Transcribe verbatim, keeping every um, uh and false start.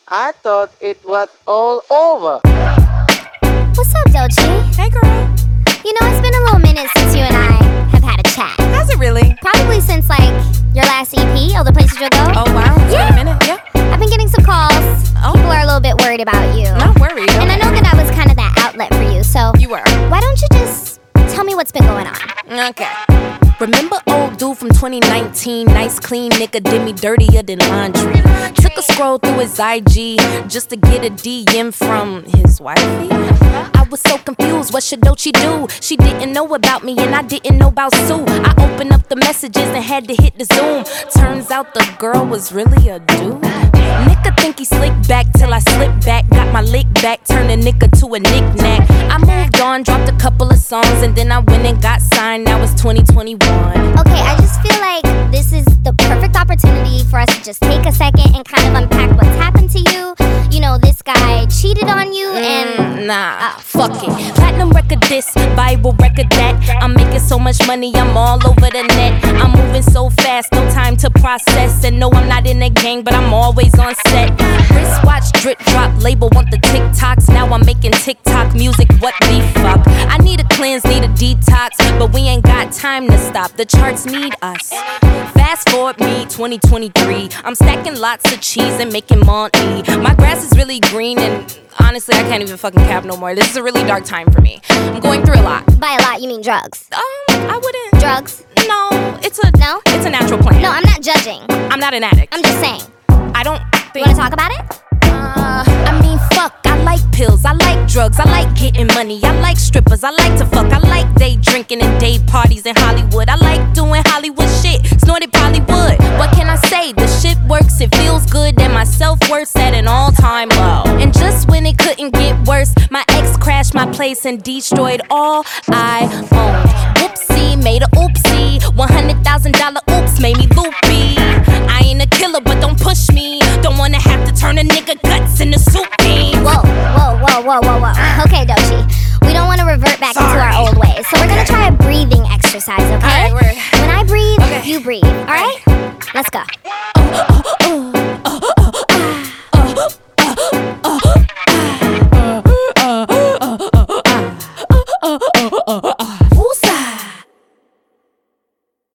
I thought it was all over. What's up, Doechii? Hey, girl. You know, it's been a little minute since you and I have had a chat. Has it really? Probably since, like, your last E P, All the Places You'll Go. Oh, wow. It's Yeah. been a minute. Yeah. I've been getting some calls. Oh. People are a little bit worried about you. Not worried. And I know that I was kind of that outlet for you, so You were. why don't you just tell me what's been going on? Okay. Remember old dude from twenty nineteen? Nice, clean nigga did me dirtier than laundry. Took a scroll through his I G just to get a D M from his wifey. I was so confused, what should Doechii do? She didn't know about me and I didn't know about Sue. I opened up the messages and had to hit the zoom. Turns out the girl was really a dude. Nigga think he slick back till I slip back. Got my lick back, turned a nigga to a knick-knack. I moved on, dropped a couple of songs, and then I went and got signed. Now it's twenty twenty-one. Okay, I just feel like this is the perfect opportunity for us to just take a second and kind of unpack what's happened to you. You know, this guy cheated on you and... Mm, nah, fuck it. Platinum record this, Bible record that. I'm making so much money, I'm all over the net. I'm moving so fast, no time to process. And no, I'm not in a gang, but I'm always on set. Wristwatch, drip drop, label want the TikToks. Now I'm making TikTok music, what the fuck? I need a cleanse, need a detox, but we ain't got time to stop. The charts need us. Fast forward me, twenty twenty-three. I'm stacking lots of cheese and making money. My grass is really green and honestly, I can't even fucking cap no more. This is a really dark time for me. I'm going through a lot. By a lot, you mean drugs. Um, I wouldn't. Drugs? No, it's a No? It's a natural plan. No, I'm not judging. I'm not an addict. I'm just saying. I don't You think. wanna talk about it? Uh, I mean, fuck. I like pills. I like drugs. I like getting money. I like strippers. I like to fuck. I like day drinking and day parties in Hollywood. I like doing Hollywood shit. Snorted Bollywood. What can I say? The shit works. It feels good. And my self-worth's at an all-time low. And just when it couldn't get worse, my ex crashed my place and destroyed all I owned. Whoopsie, made a oopsie. one hundred thousand dollar oops made me loopy. I ain't a killer, but don't push me. Don't wanna have to turn a nigga guts into soup beans. Whoa, whoa, whoa, whoa, whoa, whoa. Okay, Doechii. We don't want to revert back Sorry. into our old ways. So we're gonna try a breathing exercise, okay? All right, we're- When I breathe, Okay. you breathe. All right? Let's go.